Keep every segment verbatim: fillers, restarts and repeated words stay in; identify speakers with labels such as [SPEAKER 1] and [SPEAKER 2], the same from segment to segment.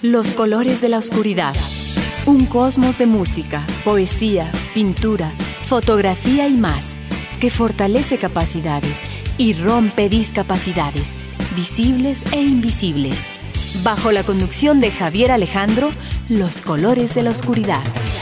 [SPEAKER 1] Los colores de la oscuridad. Un cosmos de música, poesía, pintura, fotografía y más, que fortalece capacidades y rompe discapacidades, visibles e invisibles. Bajo la conducción de Javier Alejandro, Los colores de la oscuridad.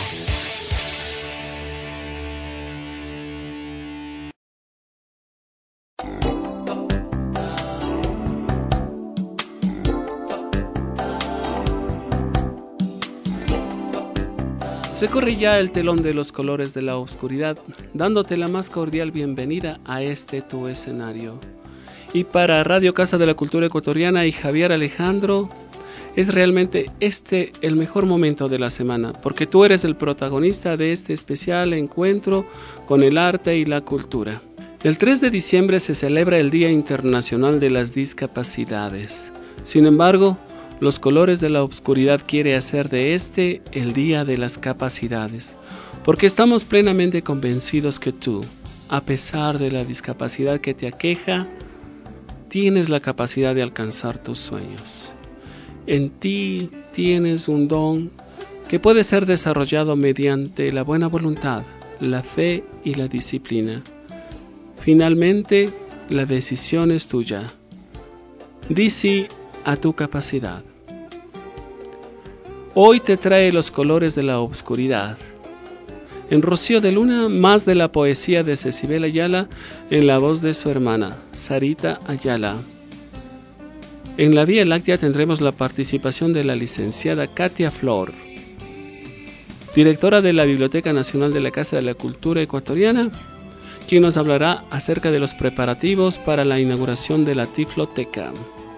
[SPEAKER 2] Se corre ya el telón de Los colores de la oscuridad, dándote la más cordial bienvenida a este tu escenario. Y para Radio Casa de la Cultura Ecuatoriana y Javier Alejandro, es realmente este el mejor momento de la semana, porque tú eres el protagonista de este especial encuentro con el arte y la cultura. El tres de diciembre se celebra el Día Internacional de las Discapacidades. Sin embargo, Los colores de la oscuridad quiere hacer de este el Día de las Capacidades, porque estamos plenamente convencidos que tú, a pesar de la discapacidad que te aqueja, tienes la capacidad de alcanzar tus sueños. En ti tienes un don que puede ser desarrollado mediante la buena voluntad, la fe y la disciplina. Finalmente, la decisión es tuya. Di sí a tu capacidad. Hoy te trae Los colores de la oscuridad. En Rocío de Luna, más de la poesía de Cecibel Ayala en la voz de su hermana, Sarita Ayala. En la Vía Láctea tendremos la participación de la licenciada Katia Flor, directora de la Biblioteca Nacional de la Casa de la Cultura Ecuatoriana, quien nos hablará acerca de los preparativos para la inauguración de la Tifloteca.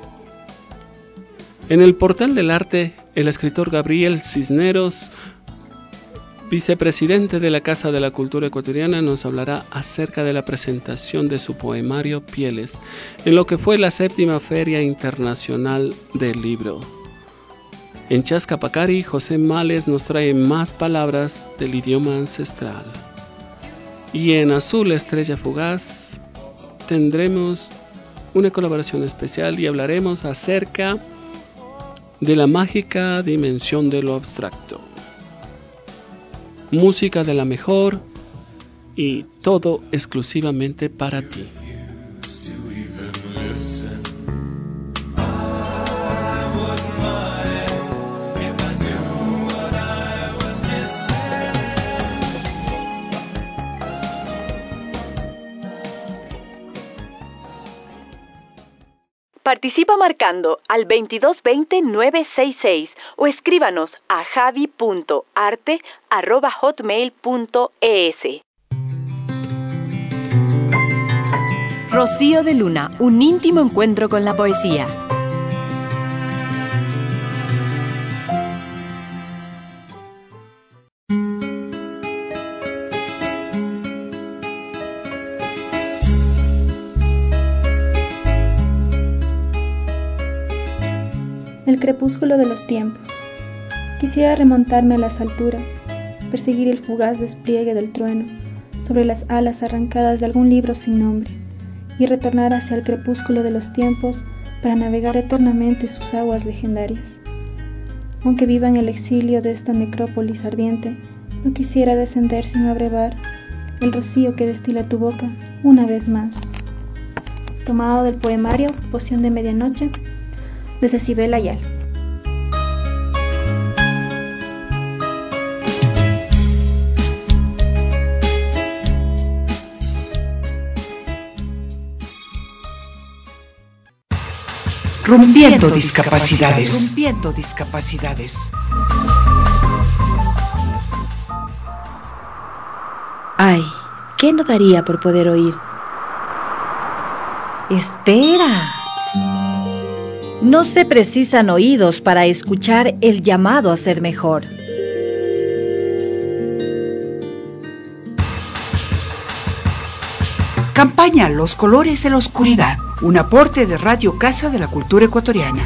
[SPEAKER 2] En el Portal del Arte, el escritor Gabriel Cisneros, vicepresidente de la Casa de la Cultura Ecuatoriana, nos hablará acerca de la presentación de su poemario Pieles, en lo que fue la séptima Feria Internacional del Libro. En Chascapacari, José Males nos trae más palabras del idioma ancestral. Y en Azul Estrella Fugaz tendremos una colaboración especial y hablaremos acerca de la mágica dimensión de lo abstracto. Música de la mejor y todo exclusivamente para ti.
[SPEAKER 1] Participa marcando al veintidós veinte nueve sesenta y seis o escríbanos a javi punto arte arroba hotmail punto es. Rocío de Luna, un íntimo encuentro con la poesía.
[SPEAKER 3] El crepúsculo de los tiempos. Quisiera remontarme a las alturas, perseguir el fugaz despliegue del trueno sobre las alas arrancadas de algún libro sin nombre, y retornar hacia el crepúsculo de los tiempos para navegar eternamente sus aguas legendarias. Aunque viva en el exilio de esta necrópolis ardiente, no quisiera descender sin abrevar el rocío que destila tu boca una vez más. Tomado del poemario Poción de Medianoche, de Cecibel Ayala.
[SPEAKER 4] Rompiendo discapacidades. Rompiendo discapacidades.
[SPEAKER 5] Ay, ¿qué no daría por poder oír? Espera. No se precisan oídos para escuchar el llamado a ser mejor.
[SPEAKER 4] Campaña Los colores de la oscuridad, un aporte de Radio Casa de la Cultura Ecuatoriana.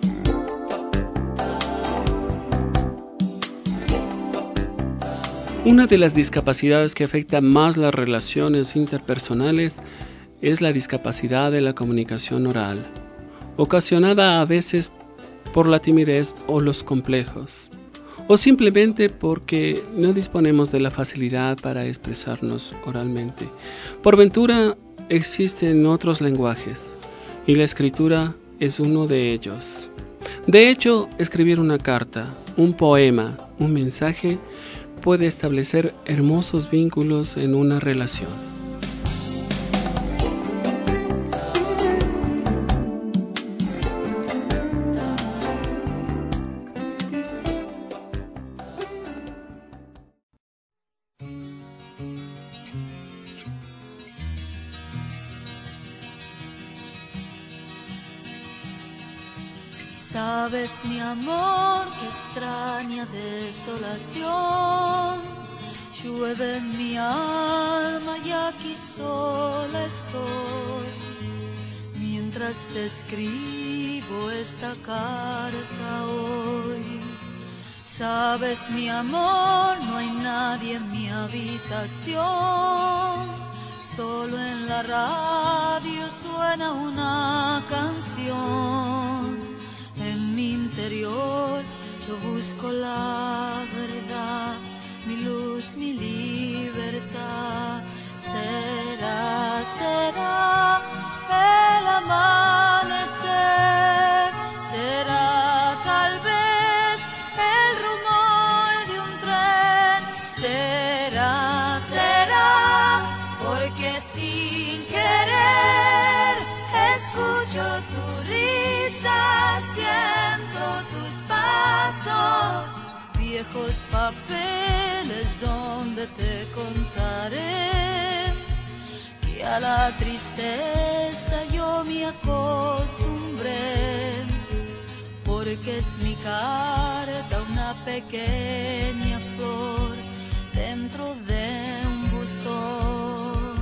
[SPEAKER 2] Un Una de las discapacidades que afecta más las relaciones interpersonales es la discapacidad de la comunicación oral, ocasionada a veces por la timidez o los complejos, o simplemente porque no disponemos de la facilidad para expresarnos oralmente. Por ventura, existen otros lenguajes, y la escritura es uno de ellos. De hecho, escribir una carta, un poema, un mensaje, puede establecer hermosos vínculos en una relación.
[SPEAKER 6] Sabes, mi amor, que extraña desolación llueve en mi alma y aquí sola estoy, mientras te escribo esta carta hoy. Sabes, mi amor, no hay nadie en mi habitación, solo en la radio suena una canción. En mi interior yo busco la verdad, mi luz, mi libertad. Será, será el amanecer, será tal vez el rumor de un tren, será, será porque sin querer escucho tu risa, siento tus pasos, viejos papeles donde te contaré que a la tristeza yo me acostumbré, porque es mi carta una pequeña flor dentro de un buzón.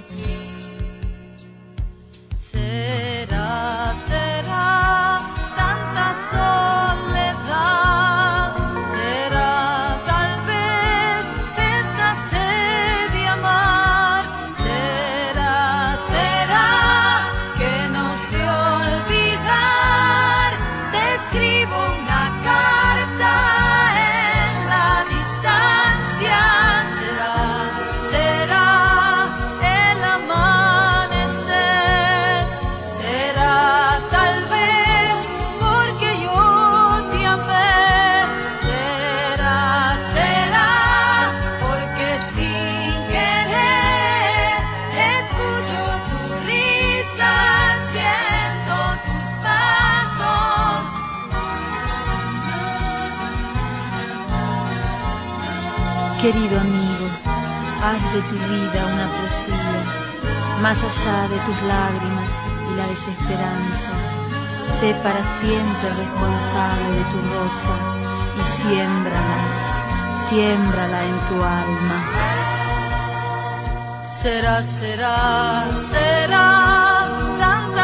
[SPEAKER 6] Será, será tanta soledad, será tal vez esta sed de amar, será, será que no sé olvidar, te escribo una carta en la distancia, será, será el amanecer, será tal vez porque yo te amé, será, será porque sin querer escucho tu risa, siento tus pasos.
[SPEAKER 5] Querido amigo, haz de tu vida una poesía, más allá de tus lágrimas y la desesperanza. Sé para siempre responsable de tu rosa y siémbrala, siémbrala en tu alma.
[SPEAKER 6] Será, será, será tanta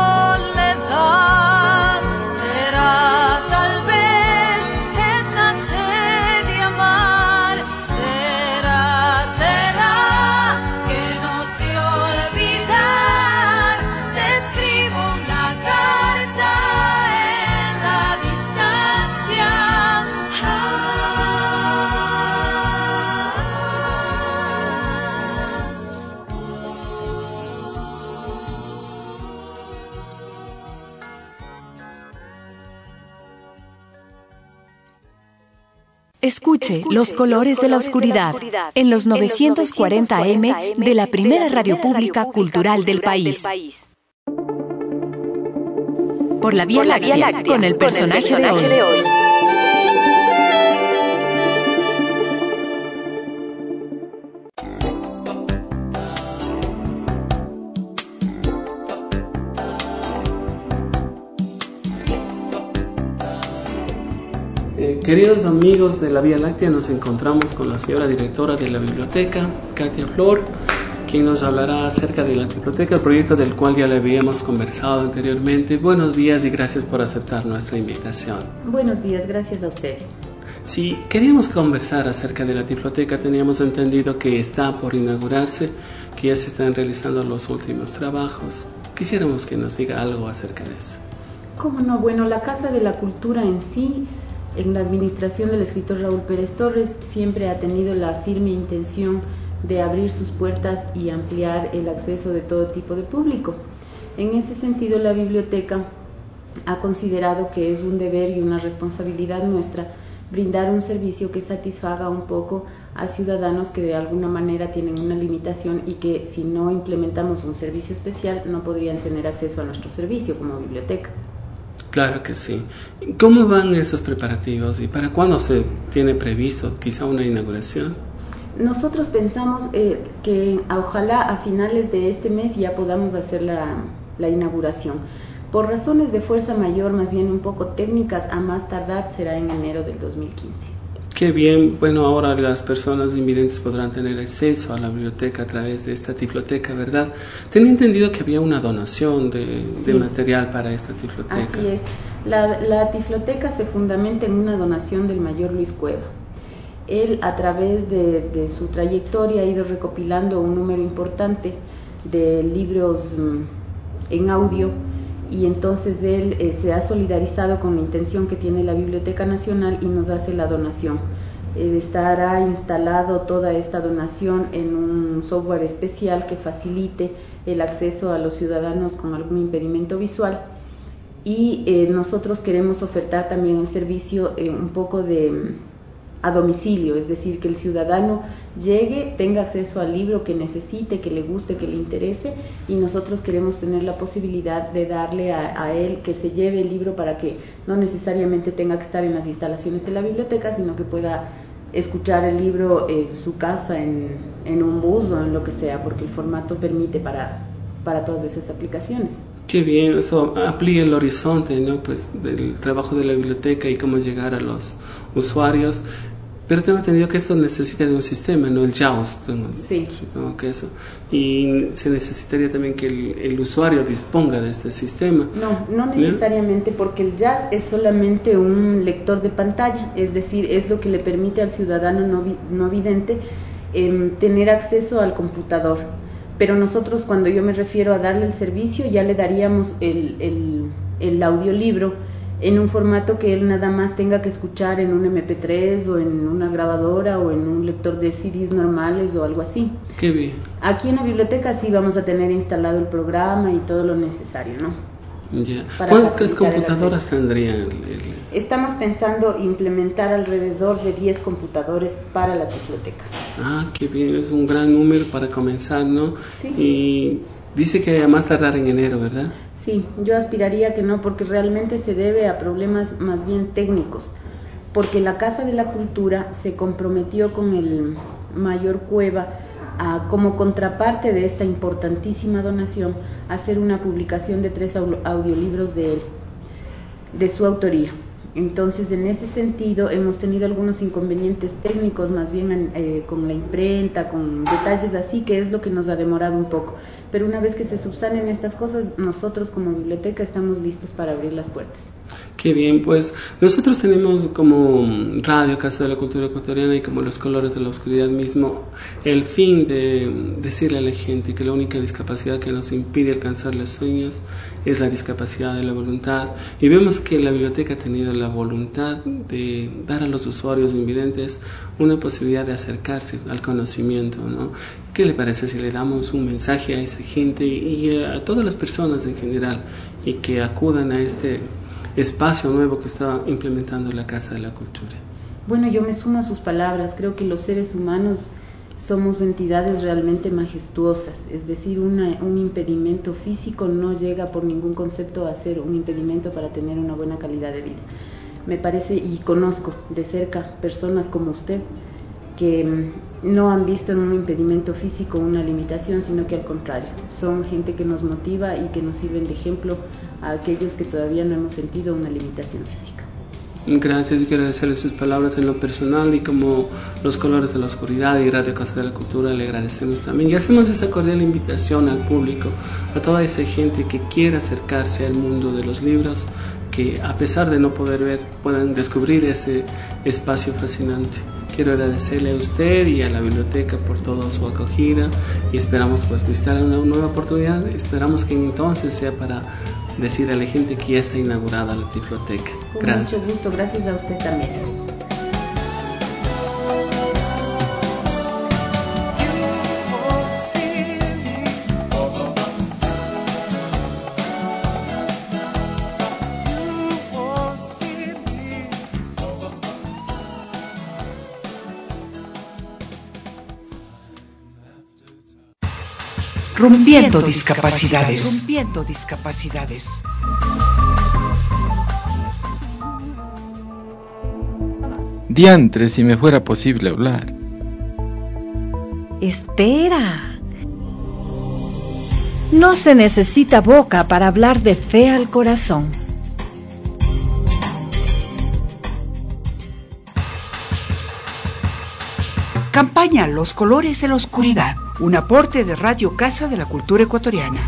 [SPEAKER 6] soledad, será tal vez esta sed de amar, será, será que no sé olvidar, te escribo una carta en la distancia. Ah.
[SPEAKER 1] Escuche Los Colores de la Oscuridad en los novecientos cuarenta A M de la primera radio pública cultural del país. Por la Vía Láctea, con el personaje de hoy.
[SPEAKER 2] Eh, queridos amigos de la Vía Láctea, nos encontramos con la señora directora de la biblioteca, Katia Flor, quien nos hablará acerca de la biblioteca, el proyecto del cual ya le habíamos conversado anteriormente. Buenos días y gracias por aceptar nuestra invitación.
[SPEAKER 7] Buenos días, gracias a ustedes.
[SPEAKER 2] Sí, queríamos conversar acerca de la Tifloteca. Teníamos entendido que está por inaugurarse, que ya se están realizando los últimos trabajos. Quisiéramos que nos diga algo acerca de eso.
[SPEAKER 7] ¿Cómo no? Bueno, la Casa de la Cultura en sí, en la administración del escritor Raúl Pérez Torres, siempre ha tenido la firme intención de abrir sus puertas y ampliar el acceso de todo tipo de público. En ese sentido, la biblioteca ha considerado que es un deber y una responsabilidad nuestra brindar un servicio que satisfaga un poco a ciudadanos que de alguna manera tienen una limitación y que si no implementamos un servicio especial no podrían tener acceso a nuestro servicio como biblioteca. Claro que sí. ¿Cómo van esos preparativos y para cuándo se tiene previsto quizá una inauguración? Nosotros pensamos eh, que ojalá a finales de este mes ya podamos hacer la, la inauguración. Por razones de fuerza mayor, más bien un poco técnicas, a más tardar será en enero del dos mil quince. Qué bien. Bueno, ahora las personas invidentes podrán tener acceso a la biblioteca a través de esta Tifloteca, ¿verdad? Tenía entendido que había una donación de, sí. de material para esta Tifloteca. Así es. La, la Tifloteca se fundamenta en una donación del mayor Luis Cueva. Él, a través de, de su trayectoria, ha ido recopilando un número importante de libros mm, en audio, y entonces él eh, se ha solidarizado con la intención que tiene la Biblioteca Nacional y nos hace la donación. Eh, estará instalado toda esta donación en un software especial que facilite el acceso a los ciudadanos con algún impedimento visual, y eh, nosotros queremos ofertar también el servicio eh, un poco de a domicilio, es decir, que el ciudadano llegue, tenga acceso al libro que necesite, que le guste, que le interese, y nosotros queremos tener la posibilidad de darle a, a él que se lleve el libro para que no necesariamente tenga que estar en las instalaciones de la biblioteca, sino que pueda escuchar el libro en su casa, en, en un bus o en lo que sea, porque el formato permite para, para todas esas aplicaciones. Qué bien, eso amplía el horizonte, ¿no? Pues del trabajo de la biblioteca y cómo llegar a los usuarios. Pero tengo entendido que esto necesita de un sistema, ¿no? El JAWS, ¿no? Sí. ¿No? Que eso. Y se necesitaría también que el, el usuario disponga de este sistema. No, no necesariamente, ¿no? Porque el JAWS es solamente un lector de pantalla, es decir, es lo que le permite al ciudadano no, vi, no vidente eh, tener acceso al computador. Pero nosotros, cuando yo me refiero a darle el servicio, ya le daríamos el, el, el audiolibro en un formato que él nada más tenga que escuchar en un eme pe tres o en una grabadora o en un lector de ce des normales o algo así. Qué bien. Aquí en la biblioteca sí vamos a tener instalado el programa y todo lo necesario, ¿no? Ya. ¿Cuántas computadoras tendrían? El, el... Estamos pensando implementar alrededor de diez computadores para la biblioteca. Ah, qué bien, es un gran número para comenzar, ¿no? Sí. Y dice que a más tardar en enero, ¿verdad? Sí, yo aspiraría que no, porque realmente se debe a problemas más bien técnicos, porque la Casa de la Cultura se comprometió con el mayor Cueva a, como contraparte de esta importantísima donación, a hacer una publicación de tres audiolibros de él, de su autoría. Entonces, en ese sentido, hemos tenido algunos inconvenientes técnicos, más bien eh, con la imprenta, con detalles así, que es lo que nos ha demorado un poco. Pero una vez que se subsanen estas cosas, nosotros como biblioteca estamos listos para abrir las puertas. Qué bien, pues nosotros tenemos como Radio Casa de la Cultura Ecuatoriana y como Los Colores de la Oscuridad mismo el fin de decirle a la gente que la única discapacidad que nos impide alcanzar los sueños es la discapacidad de la voluntad, y vemos que la biblioteca ha tenido la voluntad de dar a los usuarios invidentes una posibilidad de acercarse al conocimiento, ¿no? ¿Qué le parece si le damos un mensaje a esa gente y a todas las personas en general y que acudan a este espacio nuevo que está implementando la Casa de la Cultura? Bueno, yo me sumo a sus palabras. Creo que los seres humanos somos entidades realmente majestuosas, es decir, una, un impedimento físico no llega por ningún concepto a ser un impedimento para tener una buena calidad de vida. Me parece, y conozco de cerca personas como usted, que no han visto en un impedimento físico una limitación, sino que al contrario, son gente que nos motiva y que nos sirven de ejemplo a aquellos que todavía no hemos sentido una limitación física. Gracias, yo quiero agradecerle sus palabras en lo personal, y como Los Colores de la Oscuridad y Radio Casa de la Cultura le agradecemos también y hacemos esa cordial invitación al público, a toda esa gente que quiera acercarse al mundo de los libros,
[SPEAKER 2] que a pesar de no poder ver, puedan descubrir ese espacio fascinante. Quiero agradecerle a usted y a la biblioteca por toda su acogida y esperamos pues visitar una nueva oportunidad. Esperamos que entonces sea para decir a la gente que ya está inaugurada la Tifloteca.
[SPEAKER 7] Con
[SPEAKER 2] Gracias.
[SPEAKER 7] mucho gusto, gracias a usted también.
[SPEAKER 4] Rompiendo discapacidades. Rompiendo discapacidades.
[SPEAKER 8] Diantre, si me fuera posible hablar.
[SPEAKER 5] Espera. No se necesita boca para hablar de fe al corazón.
[SPEAKER 4] Campaña Los Colores de la Oscuridad, un aporte de Radio Casa de la Cultura Ecuatoriana.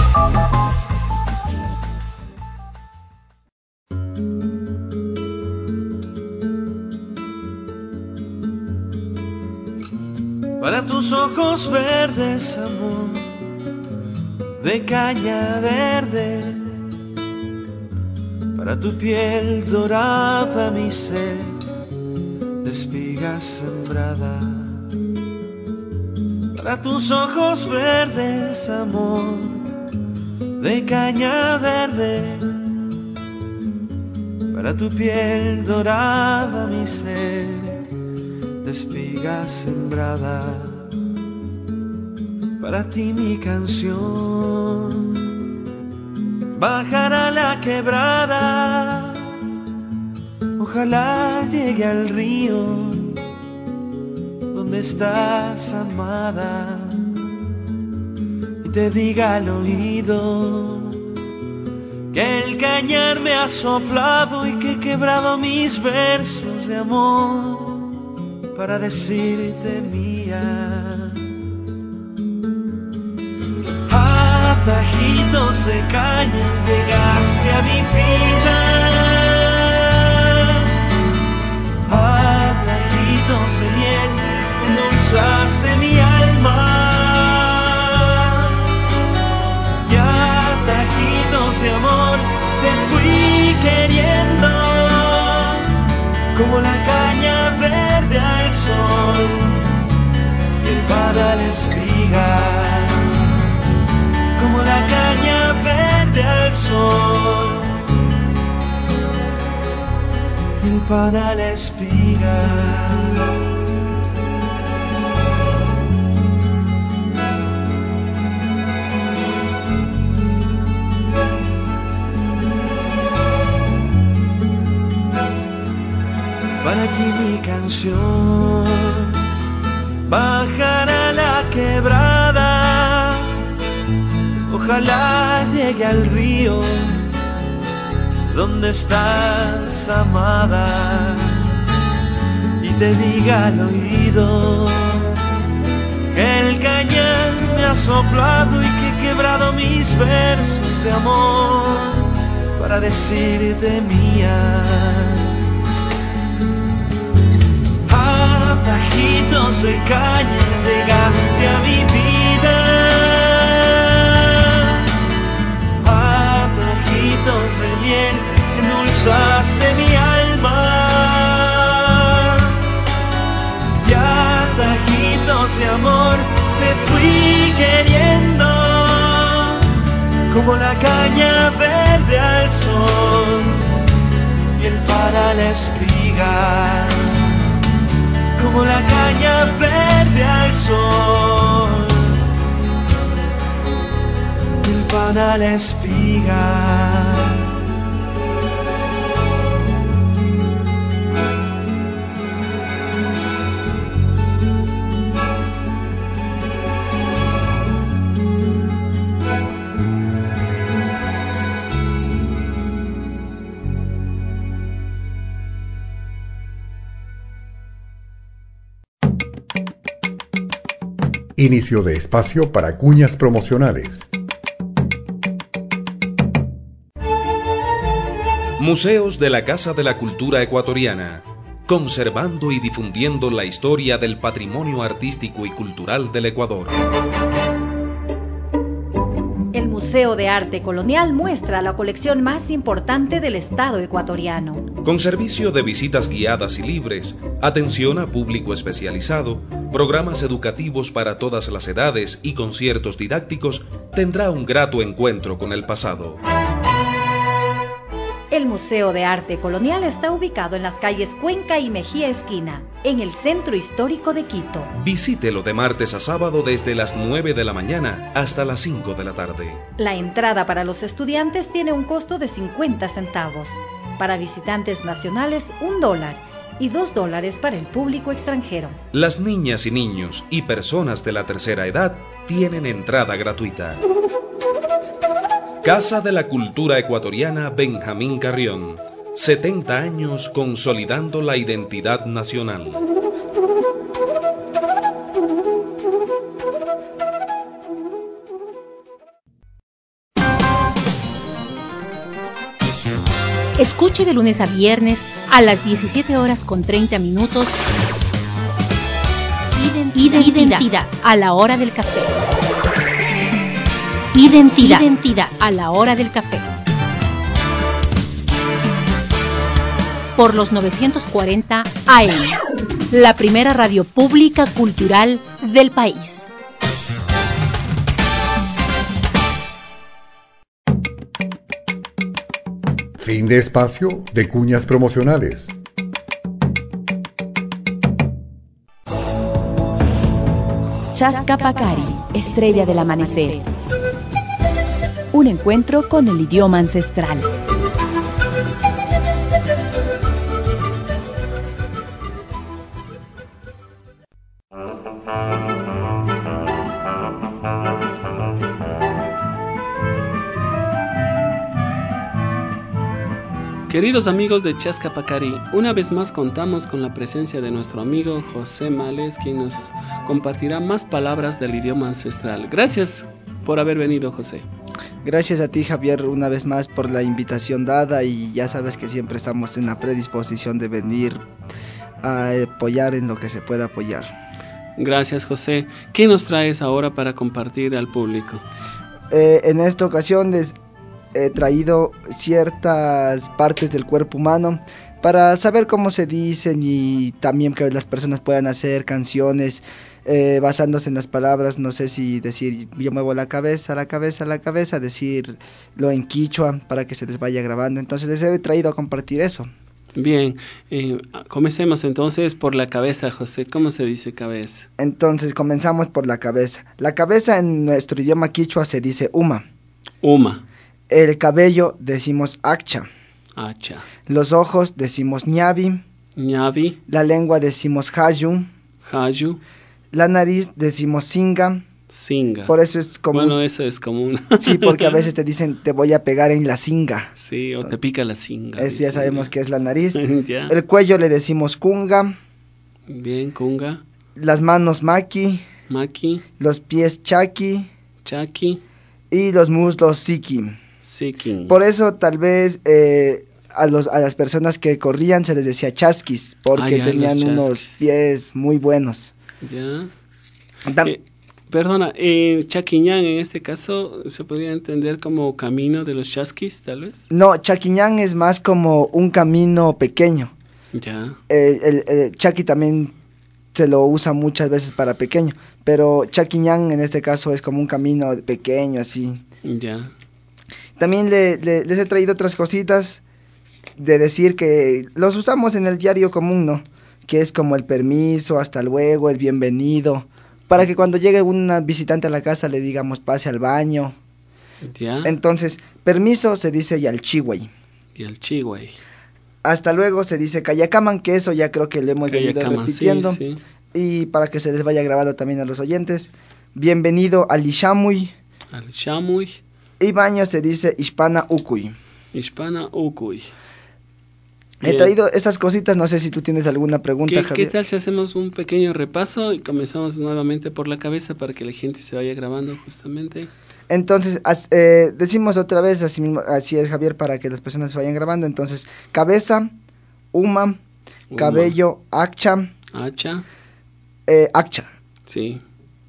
[SPEAKER 9] Para tus ojos verdes, amor, de caña verde, para tu piel dorada, mi sed, de espiga sembrada. Para tus ojos verdes, amor, de caña verde, para tu piel dorada, mi sed, de espiga sembrada. Para ti mi canción bajará la quebrada, ojalá llegue al río donde estás amada y te diga al oído que el cañar me ha soplado y que he quebrado mis versos de amor para decirte mía. Tajitos de caña llegaste a mi vida, a tajitos de miel endulzaste mi alma, y a tajitos de amor te fui queriendo, como la caña verde al sol y el pan a la espiga. Como la caña verde al sol y el pan a la espiga. Para ti mi canción bajará la quebrada, ojalá llegue al río donde estás amada y te diga al oído que el cañar me ha soplado y que he quebrado mis versos de amor para decirte mía. A tajitos de caña llegaste a mi vida, de miel endulzaste mi alma, y a tajitos de amor te fui queriendo, como la caña verde al sol y el pan a la espiga, como la caña verde al sol y el pan a la espiga.
[SPEAKER 10] Inicio de espacio para cuñas promocionales.
[SPEAKER 11] Museos de la Casa de la Cultura Ecuatoriana, conservando y difundiendo la historia del patrimonio artístico y cultural del Ecuador.
[SPEAKER 12] El Museo de Arte Colonial muestra la colección más importante del Estado ecuatoriano.
[SPEAKER 11] Con servicio de visitas guiadas y libres, atención a público especializado, programas educativos para todas las edades y conciertos didácticos, tendrá un grato encuentro con el pasado.
[SPEAKER 12] El Museo de Arte Colonial está ubicado en las calles Cuenca y Mejía Esquina, en el centro histórico de Quito.
[SPEAKER 11] Visítelo de martes a sábado desde las nueve de la mañana hasta las cinco de la tarde.
[SPEAKER 12] La entrada para los estudiantes tiene un costo de cincuenta centavos. Para visitantes nacionales, un dólar. Y dos dólares para el público extranjero.
[SPEAKER 11] Las niñas y niños y personas de la tercera edad tienen entrada gratuita. Casa de la Cultura Ecuatoriana Benjamín Carrión. setenta años consolidando la identidad nacional.
[SPEAKER 1] Escuche de lunes a viernes a las diecisiete horas con treinta minutos. Identidad, Identidad a la hora del café. Identidad, Identidad a la hora del café. Por los novecientos cuarenta A M, la primera radio pública cultural del país.
[SPEAKER 10] Fin de espacio de cuñas promocionales.
[SPEAKER 1] Chascapacari, estrella del amanecer. Un encuentro con el idioma ancestral.
[SPEAKER 2] Queridos amigos de Chascapacari, una vez más contamos con la presencia de nuestro amigo José Males, quien nos compartirá más palabras del idioma ancestral. Gracias por haber venido, José.
[SPEAKER 13] Gracias a ti, Javier, una vez más por la invitación dada, y ya sabes que siempre estamos en la predisposición de venir a apoyar en lo que se pueda apoyar.
[SPEAKER 2] Gracias, José. ¿Qué nos traes ahora para compartir al público?
[SPEAKER 13] Eh, en esta ocasión les he traído ciertas partes del cuerpo humano para saber cómo se dicen, y también que las personas puedan hacer canciones eh, basándose en las palabras. No sé si decir yo muevo la cabeza, la cabeza, la cabeza, decirlo en quichua para que se les vaya grabando. Entonces les he traído a compartir eso.
[SPEAKER 2] Bien, eh, comencemos entonces por la cabeza, José. ¿Cómo se dice cabeza?
[SPEAKER 13] Entonces comenzamos por la cabeza. La cabeza en nuestro idioma quichua se dice uma.
[SPEAKER 2] Uma.
[SPEAKER 13] El cabello decimos accha.
[SPEAKER 2] Accha.
[SPEAKER 13] Los ojos decimos ñavi.
[SPEAKER 2] Ñavi.
[SPEAKER 13] La lengua decimos hayu.
[SPEAKER 2] Hayu.
[SPEAKER 13] La nariz decimos singa.
[SPEAKER 2] Singa.
[SPEAKER 13] Por eso es común.
[SPEAKER 2] Bueno, eso es común.
[SPEAKER 13] Sí, porque a veces te dicen te voy a pegar en la singa.
[SPEAKER 2] Sí, o te pica la singa.
[SPEAKER 13] Eso ya sabemos que es la nariz.
[SPEAKER 2] Ya.
[SPEAKER 13] El cuello le decimos kunga.
[SPEAKER 2] Bien, kunga.
[SPEAKER 13] Las manos maki.
[SPEAKER 2] Maki.
[SPEAKER 13] Los pies chaki.
[SPEAKER 2] Chaki.
[SPEAKER 13] Y los muslos siki.
[SPEAKER 2] Siki.
[SPEAKER 13] Por eso tal vez eh, a, los, a las personas que corrían se les decía chasquis, porque
[SPEAKER 2] ah, ya,
[SPEAKER 13] tenían unos pies muy buenos.
[SPEAKER 2] Ya.
[SPEAKER 13] Tam-
[SPEAKER 2] eh, perdona, eh, Chaquiñán en este caso se podría entender como camino de los chasquis, tal vez.
[SPEAKER 13] No, chaquiñán es más como un camino pequeño.
[SPEAKER 2] Ya.
[SPEAKER 13] Eh, el, el chaqui también se lo usa muchas veces para pequeño, pero chaquiñán en este caso es como un camino pequeño, así.
[SPEAKER 2] Ya.
[SPEAKER 13] También le, le, les he traído otras cositas de decir que los usamos en el diario común, ¿no? Que es como el permiso, hasta luego, el bienvenido, para que cuando llegue una visitante a la casa le digamos pase al baño.
[SPEAKER 2] Ya.
[SPEAKER 13] Entonces, permiso se dice yalchihuay.
[SPEAKER 2] Yalchihuay.
[SPEAKER 13] Hasta luego se dice cayacaman, que eso ya creo que le hemos venido repitiendo.
[SPEAKER 2] Sí, sí.
[SPEAKER 13] Y para que se les vaya grabando también a los oyentes. Bienvenido al Ishamuy.
[SPEAKER 2] Al Ishamuy.
[SPEAKER 13] Y baño se dice Hispana Ucuy.
[SPEAKER 2] Hispana Ucuy.
[SPEAKER 13] He traído esas cositas, no sé si tú tienes alguna pregunta,
[SPEAKER 2] ¿Qué,
[SPEAKER 13] Javier.
[SPEAKER 2] ¿Qué tal si hacemos un pequeño repaso y comenzamos nuevamente por la cabeza para que la gente se vaya grabando justamente?
[SPEAKER 13] Entonces, as, eh, decimos otra vez, así, mismo, así es, Javier, para que las personas se vayan grabando. Entonces, cabeza, uma, uma. Cabello, hacha.
[SPEAKER 2] Hacha.
[SPEAKER 13] Eh, hacha.
[SPEAKER 2] Sí.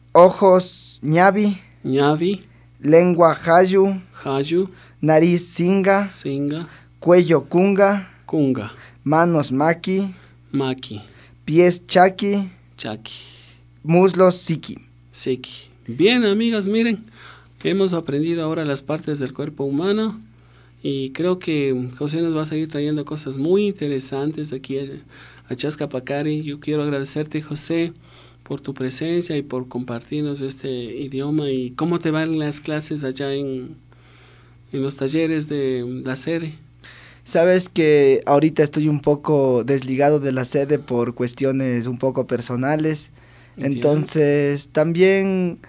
[SPEAKER 13] Ojos, ñavi.
[SPEAKER 2] Ñavi.
[SPEAKER 13] Lengua, hayu.
[SPEAKER 2] Hayu.
[SPEAKER 13] Nariz, singa.
[SPEAKER 2] Singa.
[SPEAKER 13] Cuello, kunga.
[SPEAKER 2] Kunga.
[SPEAKER 13] Manos, maki.
[SPEAKER 2] Maki.
[SPEAKER 13] Pies, chaki.
[SPEAKER 2] Chaki.
[SPEAKER 13] Muslos, siki.
[SPEAKER 2] Siki. Bien, amigas, miren, hemos aprendido ahora las partes del cuerpo humano y creo que José nos va a seguir trayendo cosas muy interesantes aquí a, a Chascapacari. Yo quiero agradecerte, José, por tu presencia y por compartirnos este idioma. ¿Y cómo te van las clases allá en, en los talleres de la sede?
[SPEAKER 13] Sabes que ahorita estoy un poco desligado de la sede por cuestiones un poco personales. Entiendo. Entonces también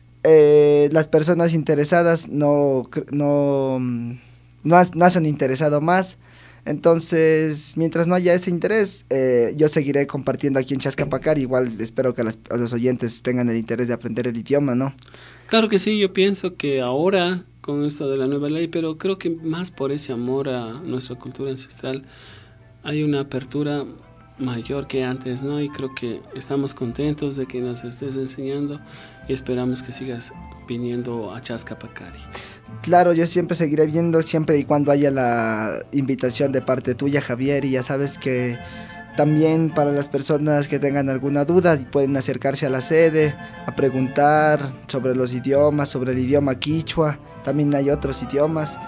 [SPEAKER 13] eh, las personas interesadas no, no, no, no se han interesado más. Entonces, mientras no haya ese interés, eh, yo seguiré compartiendo aquí en Chascapacari. Igual espero que las, los oyentes tengan el interés de aprender el idioma, ¿no?
[SPEAKER 2] Claro que sí, yo pienso que ahora, con esto de la nueva ley, pero creo que más por ese amor a nuestra cultura ancestral, hay una apertura mayor que antes, ¿no? Y creo que estamos contentos de que nos estés enseñando y esperamos que sigas viniendo a Chascapacari.
[SPEAKER 13] Claro, yo siempre seguiré viendo, siempre y cuando haya la invitación de parte tuya, Javier, y ya sabes que también para las personas que tengan alguna duda pueden acercarse a la sede a preguntar sobre los idiomas, sobre el idioma quichua, también hay otros idiomas,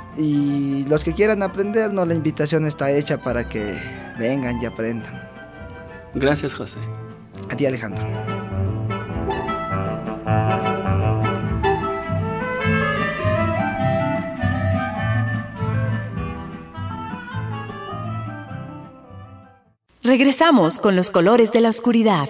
[SPEAKER 13] y los que quieran aprender, no, la invitación está hecha para que vengan y aprendan.
[SPEAKER 2] Gracias, José.
[SPEAKER 13] A ti, Alejandro.
[SPEAKER 1] Regresamos con los colores de la oscuridad.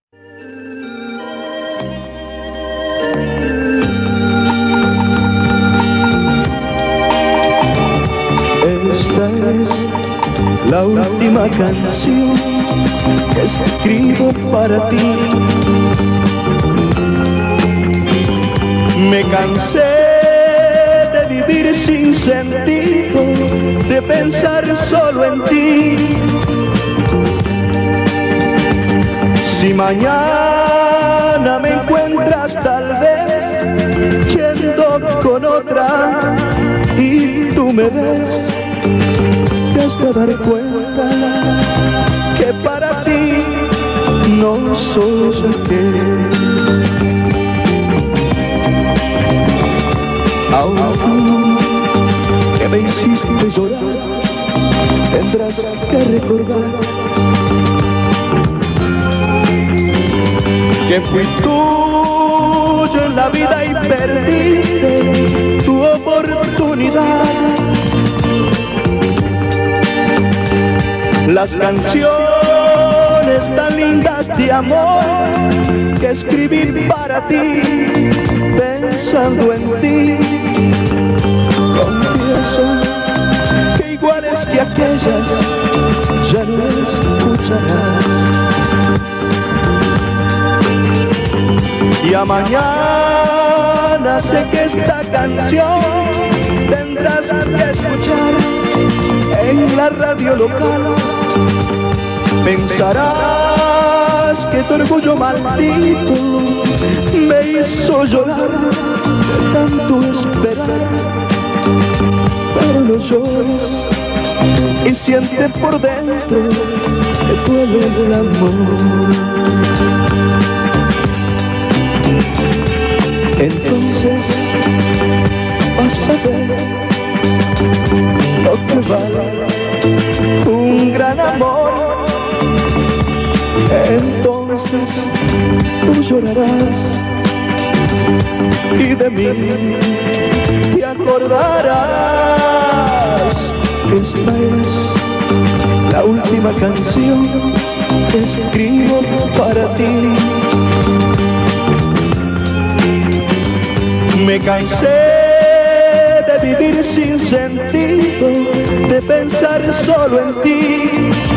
[SPEAKER 9] Esta es la última canción que escribo para ti. Me cansé de vivir sin sentido, de pensar solo en ti. Si mañana me encuentras tal vez yendo con otra y tú me ves, te has de dar cuenta que para ti no soy aquel. Aún tú que me hiciste llorar, tendrás que recordar que fui tuyo en la vida y perdiste tu oportunidad. Las canciones tan lindas de amor que escribí para ti, pensando en ti, confieso que iguales que aquellas ya no escucharás. Y a mañana sé que esta canción tendrás que escuchar en la radio local. Pensarás que tu orgullo maldito me hizo llorar de tanto esperar. Pero no llores y siente por dentro que duele el amor. Entonces vas a ver lo que vale un gran amor. Entonces tú llorarás y de mí te acordarás. Esta es la última canción que escribo para ti. Me cansé de vivir sin sentido, de pensar solo en ti.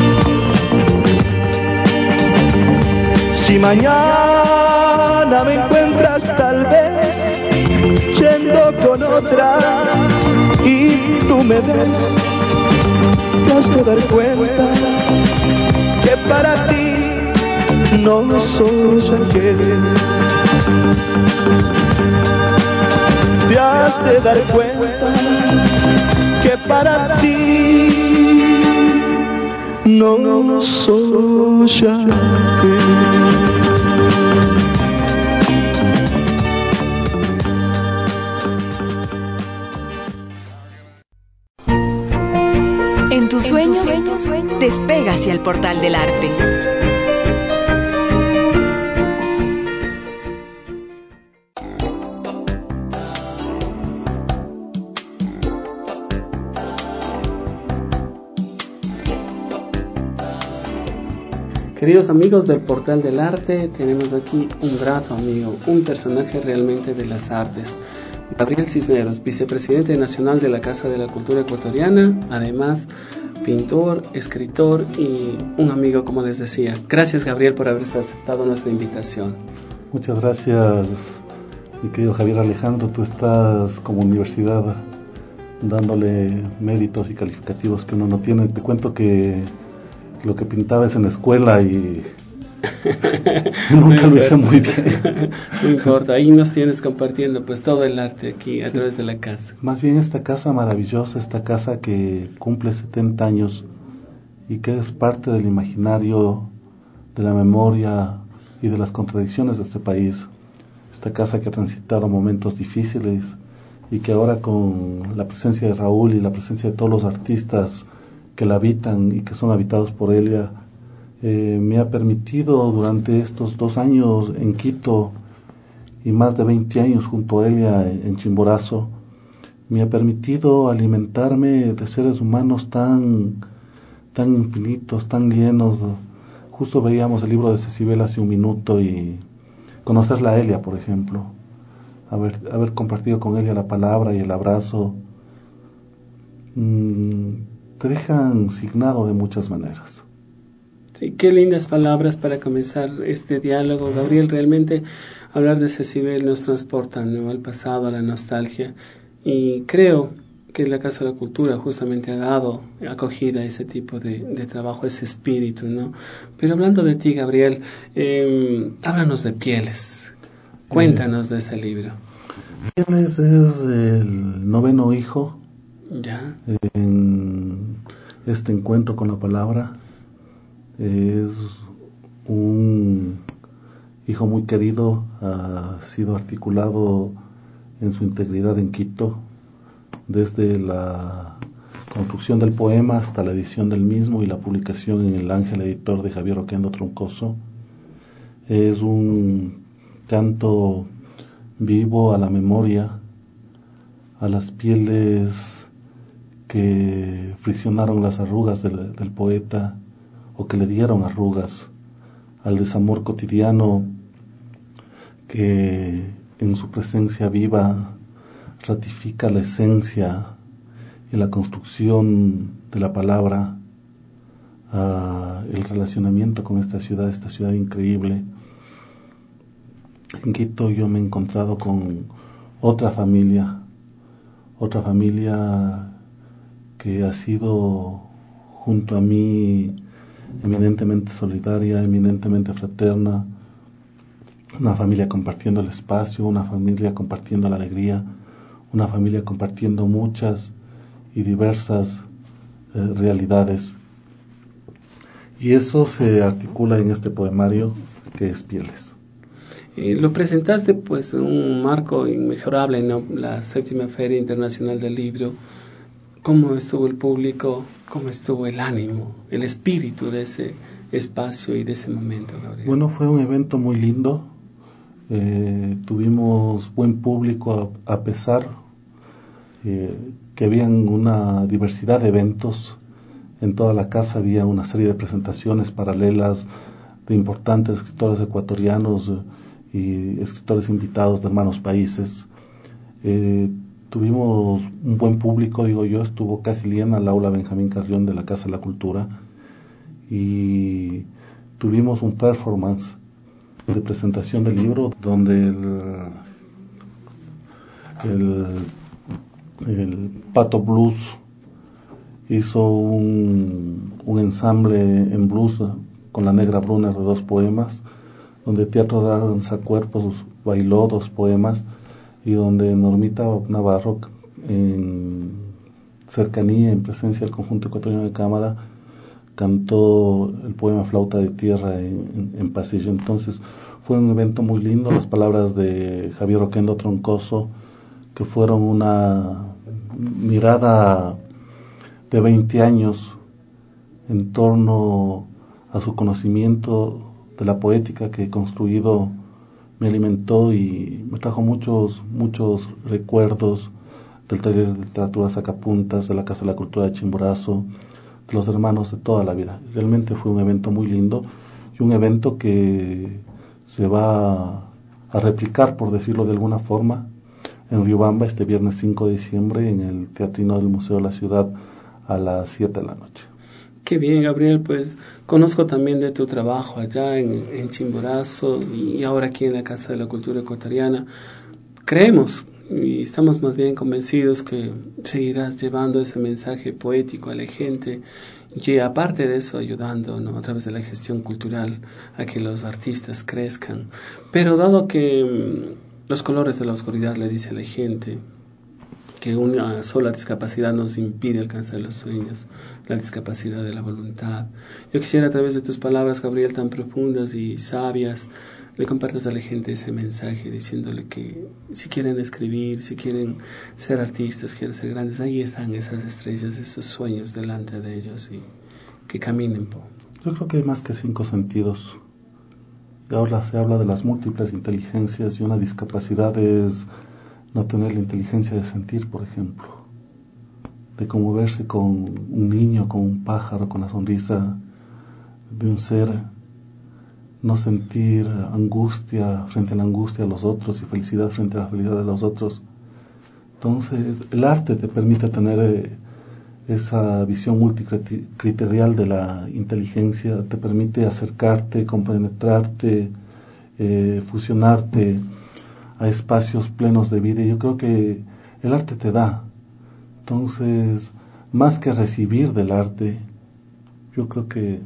[SPEAKER 9] Si mañana me encuentras tal vez yendo con otra y tú me ves, te has de dar cuenta que para ti no soy aquel. Te has de dar cuenta que para ti no soy aquel.
[SPEAKER 1] En tus sueños, despega hacia el portal del arte.
[SPEAKER 2] Queridos amigos del Portal del Arte, tenemos aquí un grato amigo, un personaje realmente de las artes. Gabriel Cisneros, vicepresidente nacional de la Casa de la Cultura Ecuatoriana, además pintor, escritor y un amigo, como les decía. Gracias, Gabriel, por haber aceptado nuestra invitación.
[SPEAKER 14] Muchas gracias, mi querido Javier Alejandro. Tú estás como universidad dándole méritos y calificativos que uno no tiene. Te cuento que lo que pintaba es en la escuela y nunca lo hice muy bien.
[SPEAKER 2] No importa, ahí nos tienes compartiendo pues todo el arte aquí a sí. través de la casa.
[SPEAKER 14] Más bien esta casa maravillosa, esta casa que cumple setenta años y que es parte del imaginario, de la memoria y de las contradicciones de este país. Esta casa que ha transitado momentos difíciles y que ahora con la presencia de Raúl y la presencia de todos los artistas que la habitan y que son habitados por Elia, eh, me ha permitido durante estos dos años en Quito y más de veinte años junto a Elia en Chimborazo, me ha permitido alimentarme de seres humanos tan, tan infinitos, tan llenos. Justo veíamos el libro de Cecibel hace un minuto y conocerla a Elia, por ejemplo, haber, haber compartido con Elia la palabra y el abrazo, mmm, te dejan signado de muchas maneras.
[SPEAKER 2] Sí, qué lindas palabras para comenzar este diálogo, Gabriel. Realmente hablar de Cecibel nos transporta, ¿no?, al pasado, a la nostalgia, y creo que la Casa de la Cultura justamente ha dado acogida a ese tipo de, de trabajo, ese espíritu, ¿no? Pero hablando de ti, Gabriel, eh, háblanos de Pieles, cuéntanos eh, de ese libro.
[SPEAKER 14] Pieles es el noveno hijo
[SPEAKER 2] ya
[SPEAKER 14] en este encuentro con la palabra. Es un hijo muy querido, ha sido articulado en su integridad en Quito, desde la construcción del poema hasta la edición del mismo y la publicación en el Ángel Editor de Javier Oquendo Troncoso. Es un canto vivo a la memoria, a las pieles que friccionaron las arrugas del, del poeta, o que le dieron arrugas, al desamor cotidiano que en su presencia viva ratifica la esencia y la construcción de la palabra, uh, el relacionamiento con esta ciudad, esta ciudad increíble. En Quito yo me he encontrado con otra familia, otra familia que ha sido junto a mí eminentemente solidaria, eminentemente fraterna, una familia compartiendo el espacio, una familia compartiendo la alegría, una familia compartiendo muchas y diversas eh, realidades. Y eso se articula en este poemario que es Pieles.
[SPEAKER 2] Eh, lo presentaste pues en un marco inmejorable, ¿no?, la séptima Feria Internacional del Libro. ¿Cómo estuvo el público? ¿Cómo estuvo el ánimo, el espíritu de ese espacio y de ese momento, Gabriel?
[SPEAKER 14] Bueno, fue un evento muy lindo. Eh, tuvimos buen público a, a pesar eh, que habían una diversidad de eventos. En toda la casa había una serie de presentaciones paralelas de importantes escritores ecuatorianos eh, y escritores invitados de hermanos países. Eh, tuvimos un buen público, digo yo, estuvo casi llena el aula Benjamín Carrión de la Casa de la Cultura, y tuvimos un performance de presentación del libro donde el, el, el Pato Blues hizo un, un ensamble en blues con la Negra Brunner de dos poemas, donde Teatro Danza Cuerpos bailó dos poemas, y donde Normita Navarro, en cercanía, en presencia del conjunto ecuatoriano de cámara, cantó el poema Flauta de Tierra en, en, en pasillo. Entonces fue un evento muy lindo. Las palabras de Javier Oquendo Troncoso, que fueron una mirada de veinte años en torno a su conocimiento de la poética que he construido, me alimentó y me trajo muchos, muchos recuerdos del taller de literatura Sacapuntas, de la Casa de la Cultura de Chimborazo, de los hermanos de toda la vida. Realmente fue un evento muy lindo, y un evento que se va a replicar, por decirlo de alguna forma, en Riobamba este viernes cinco de diciembre en el Teatrino del Museo de la Ciudad a las siete de la noche.
[SPEAKER 2] Qué bien, Gabriel, pues conozco también de tu trabajo allá en, en Chimborazo y ahora aquí en la Casa de la Cultura Ecuatoriana. Creemos y estamos más bien convencidos que seguirás llevando ese mensaje poético a la gente, y aparte de eso ayudando, ¿no?, a través de la gestión cultural a que los artistas crezcan. Pero dado que mmm, los colores de la oscuridad le dice a la gente que una sola discapacidad nos impide alcanzar los sueños, la discapacidad de la voluntad, yo quisiera a través de tus palabras, Gabriel, tan profundas y sabias, le compartas a la gente ese mensaje diciéndole que si quieren escribir, si quieren ser artistas, quieren ser grandes, ahí están esas estrellas, esos sueños delante de ellos, y que caminen. Po.
[SPEAKER 14] Yo creo que hay más que cinco sentidos. Y ahora se habla de las múltiples inteligencias, y una discapacidad es no tener la inteligencia de sentir, por ejemplo, de conmoverse con un niño, con un pájaro, con la sonrisa de un ser, no sentir angustia frente a la angustia de los otros y felicidad frente a la felicidad de los otros. Entonces el arte te permite tener eh, esa visión multicriterial de la inteligencia, te permite acercarte, compenetrarte, eh, fusionarte a espacios plenos de vida, y yo creo que el arte te da. Entonces, más que recibir del arte, yo creo que,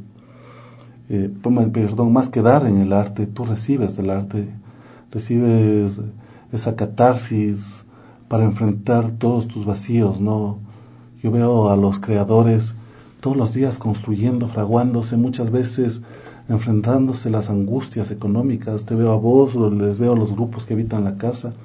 [SPEAKER 14] eh, perdón, más que dar en el arte, tú recibes del arte, recibes esa catarsis para enfrentar todos tus vacíos, ¿no? Yo veo a los creadores todos los días construyendo, fraguándose, muchas veces enfrentándose las angustias económicas. Te veo a vos, les veo a los grupos que habitan la casa,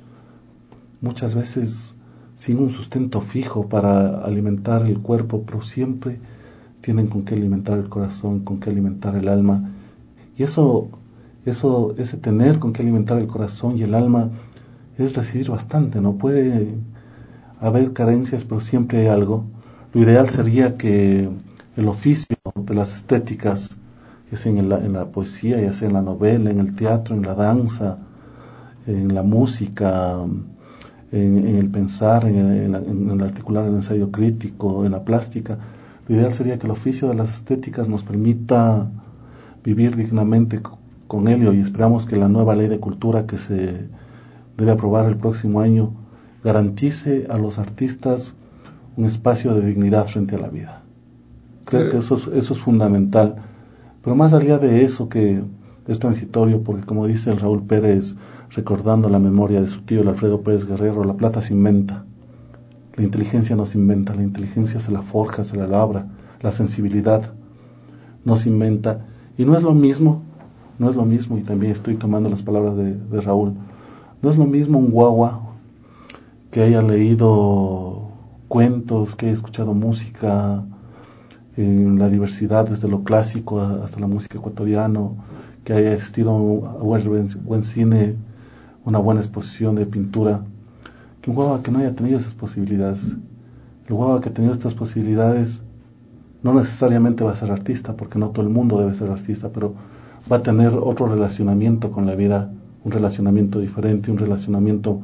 [SPEAKER 14] muchas veces sin un sustento fijo para alimentar el cuerpo, pero siempre tienen con qué alimentar el corazón, con qué alimentar el alma. Y eso, eso, ese tener con qué alimentar el corazón y el alma es recibir bastante, ¿no? Puede haber carencias, pero siempre hay algo. Lo ideal sería que el oficio de las estéticas, ya sea en la, en la poesía, ya sea en la novela, en el teatro, en la danza, en la música, en, en el pensar, en, en, la, en el articular el ensayo crítico, en la plástica, lo ideal sería que el oficio de las estéticas nos permita vivir dignamente con ello, y esperamos que la nueva ley de cultura que se debe aprobar el próximo año garantice a los artistas un espacio de dignidad frente a la vida. Creo que eso es, eso es fundamental. Pero más allá de eso, que es transitorio, porque como dice el Raúl Pérez, recordando la memoria de su tío, el Alfredo Pérez Guerrero, la plata se inventa, la inteligencia no se inventa, la inteligencia se la forja, se la labra, la sensibilidad no se inventa, y no es lo mismo, no es lo mismo, y también estoy tomando las palabras de, de Raúl, no es lo mismo un guagua que haya leído cuentos, que haya escuchado música en la diversidad, desde lo clásico hasta la música ecuatoriana, que haya asistido a buen, buen cine, una buena exposición de pintura, que un guagua que no haya tenido esas posibilidades. El guagua que ha tenido estas posibilidades no necesariamente va a ser artista, porque no todo el mundo debe ser artista, pero va a tener otro relacionamiento con la vida, un relacionamiento diferente, un relacionamiento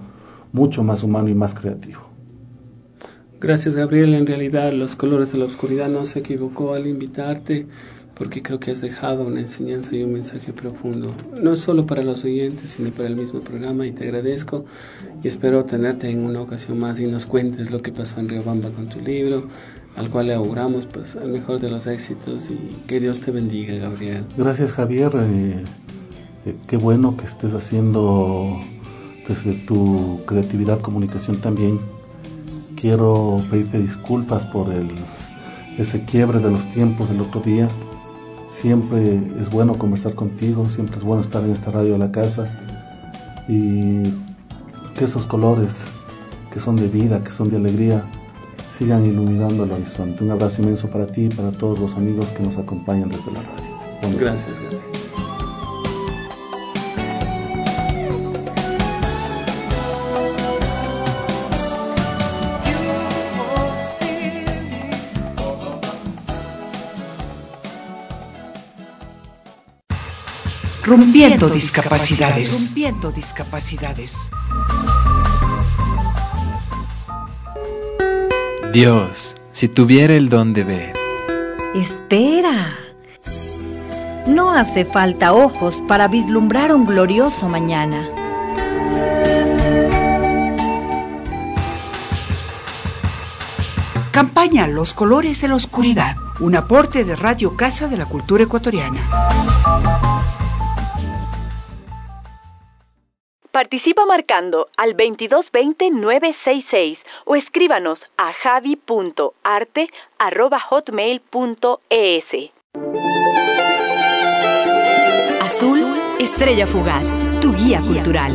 [SPEAKER 14] mucho más humano y más creativo.
[SPEAKER 2] Gracias, Gabriel. En realidad, Los Colores de la Oscuridad no se equivocó al invitarte, porque creo que has dejado una enseñanza y un mensaje profundo, no solo para los oyentes, sino para el mismo programa, y te agradezco y espero tenerte en una ocasión más y nos cuentes lo que pasó en Riobamba con tu libro, al cual le auguramos pues el mejor de los éxitos y que Dios te bendiga, Gabriel.
[SPEAKER 14] Gracias, Javier. Eh, eh, qué bueno que estés haciendo desde tu creatividad comunicación también. Quiero pedirte disculpas por el, ese quiebre de los tiempos del otro día. Siempre es bueno conversar contigo, siempre es bueno estar en esta radio de la casa y que esos colores que son de vida, que son de alegría, sigan iluminando el horizonte. Un abrazo inmenso para ti y para todos los amigos que nos acompañan desde la radio. Buenos
[SPEAKER 2] Gracias, Gabriel.
[SPEAKER 4] Rompiendo discapacidades. Rompiendo discapacidades.
[SPEAKER 8] Dios, si tuviera el don de ver.
[SPEAKER 12] Espera. No hace falta ojos para vislumbrar un glorioso mañana.
[SPEAKER 4] Campaña Los Colores de la Oscuridad, un aporte de Radio Casa de la Cultura Ecuatoriana.
[SPEAKER 1] Participa marcando al veintidós veinte nueve sesenta y seis o escríbanos a javi punto arte arroba hotmail punto es. Azul, estrella fugaz, tu guía cultural.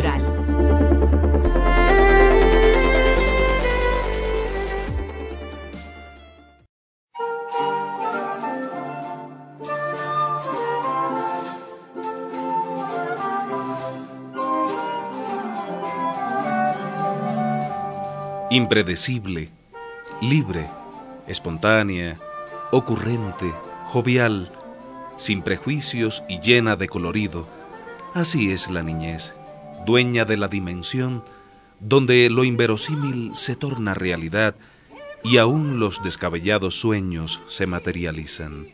[SPEAKER 11] Impredecible, libre, espontánea, ocurrente, jovial, sin prejuicios y llena de colorido. Así es la niñez, dueña de la dimensión donde lo inverosímil se torna realidad y aún los descabellados sueños se materializan.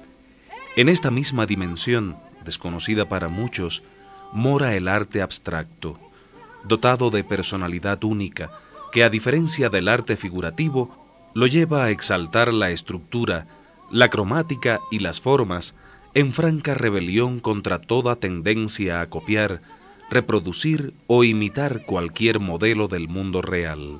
[SPEAKER 11] En esta misma dimensión, desconocida para muchos, mora el arte abstracto, dotado de personalidad única, que a diferencia del arte figurativo, lo lleva a exaltar la estructura, la cromática y las formas, en franca rebelión contra toda tendencia a copiar, reproducir o imitar cualquier modelo del mundo real.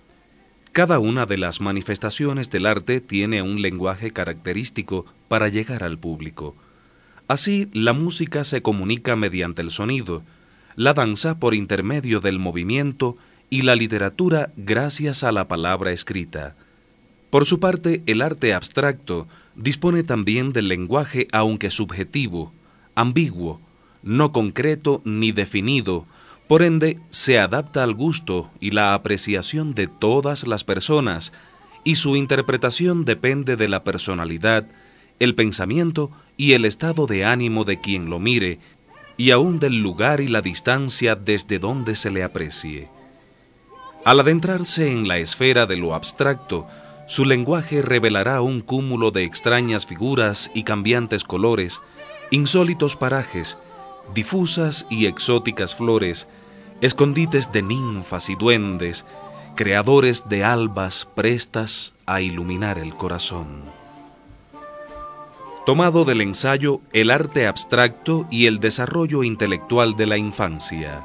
[SPEAKER 11] Cada una de las manifestaciones del arte tiene un lenguaje característico para llegar al público. Así, la música se comunica mediante el sonido, la danza por intermedio del movimiento y la literatura gracias a la palabra escrita. Por su parte, el arte abstracto dispone también del lenguaje, aunque subjetivo, ambiguo, no concreto ni definido, por ende se adapta al gusto y la apreciación de todas las personas, y su interpretación depende de la personalidad, el pensamiento y el estado de ánimo de quien lo mire, y aún del lugar y la distancia desde donde se le aprecie. Al adentrarse en la esfera de lo abstracto, su lenguaje revelará un cúmulo de extrañas figuras y cambiantes colores, insólitos parajes, difusas y exóticas flores, escondites de ninfas y duendes, creadores de albas prestas a iluminar el corazón. Tomado del ensayo El arte abstracto y el desarrollo intelectual de la infancia.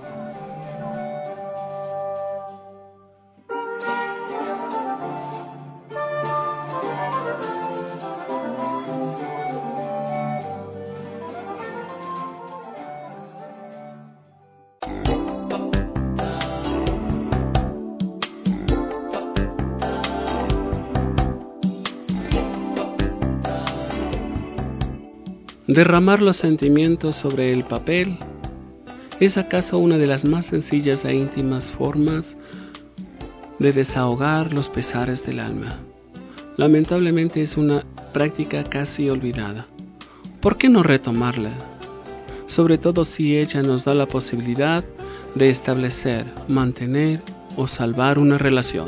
[SPEAKER 2] Derramar los sentimientos sobre el papel es acaso una de las más sencillas e íntimas formas de desahogar los pesares del alma. Lamentablemente es una práctica casi olvidada. ¿Por qué no retomarla? Sobre todo si ella nos da la posibilidad de establecer, mantener o salvar una relación.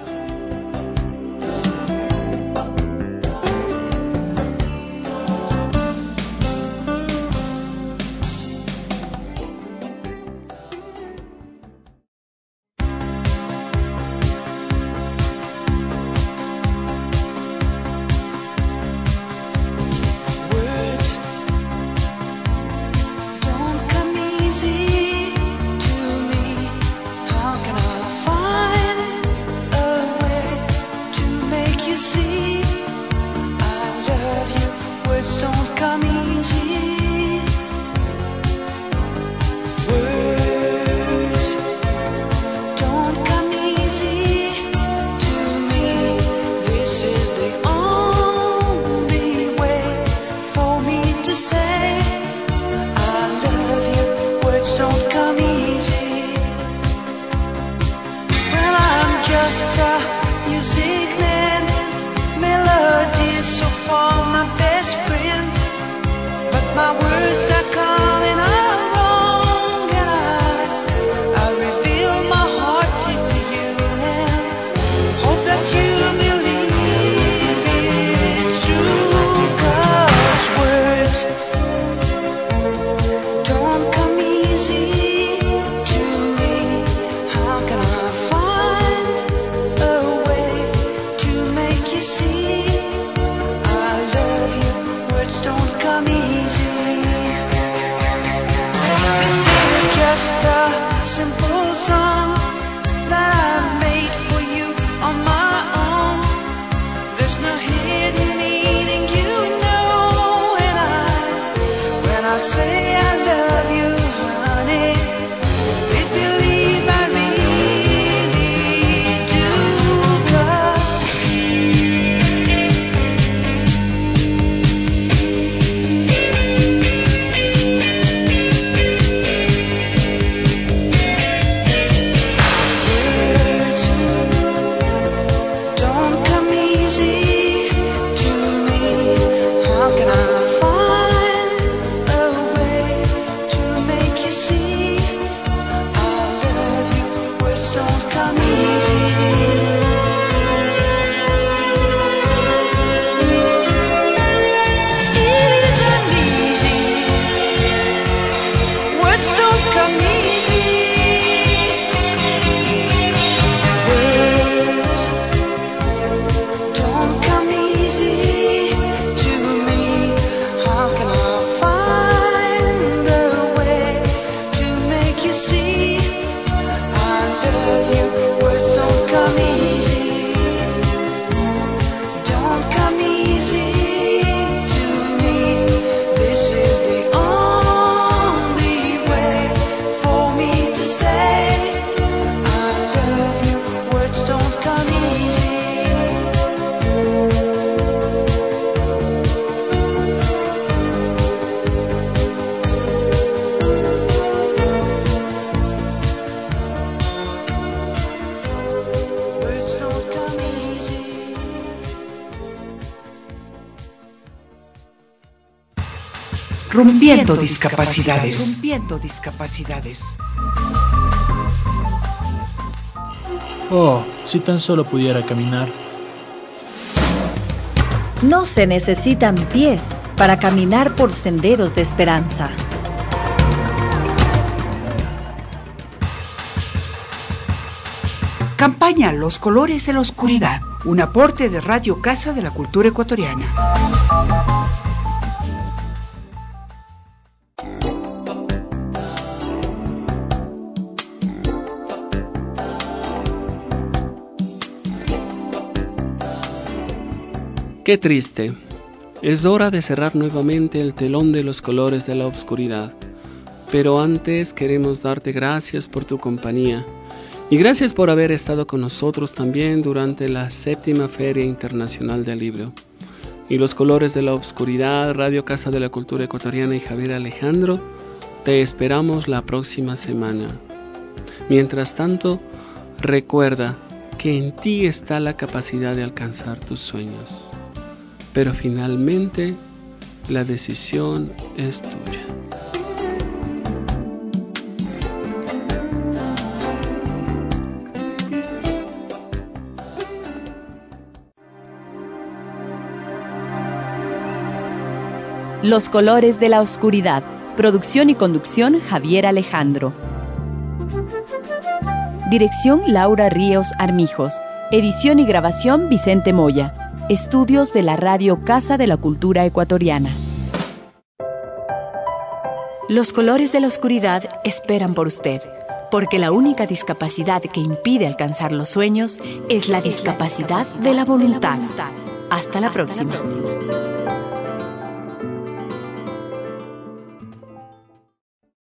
[SPEAKER 4] Rompiendo discapacidades.
[SPEAKER 1] Rompiendo discapacidades.
[SPEAKER 15] Oh, si tan solo pudiera caminar.
[SPEAKER 12] No se necesitan pies para caminar por senderos de esperanza.
[SPEAKER 4] Campaña Los Colores de la Oscuridad, un aporte de Radio Casa de la Cultura Ecuatoriana.
[SPEAKER 2] Qué triste. Es hora de cerrar nuevamente el telón de los colores de la oscuridad. Pero antes queremos darte gracias por tu compañía y gracias por haber estado con nosotros también durante la séptima Feria Internacional del Libro. Y los colores de la oscuridad, Radio Casa de la Cultura Ecuatoriana y Javier Alejandro, te esperamos la próxima semana. Mientras tanto, recuerda que en ti está la capacidad de alcanzar tus sueños. Pero finalmente, la decisión es tuya.
[SPEAKER 1] Los colores de la oscuridad. Producción y conducción Javier Alejandro. Dirección Laura Ríos Armijos. Edición y grabación Vicente Moya. Estudios de la Radio Casa de la Cultura Ecuatoriana. Los colores de la oscuridad esperan por usted, porque la única discapacidad que impide alcanzar los sueños es la discapacidad de la voluntad. Hasta la próxima.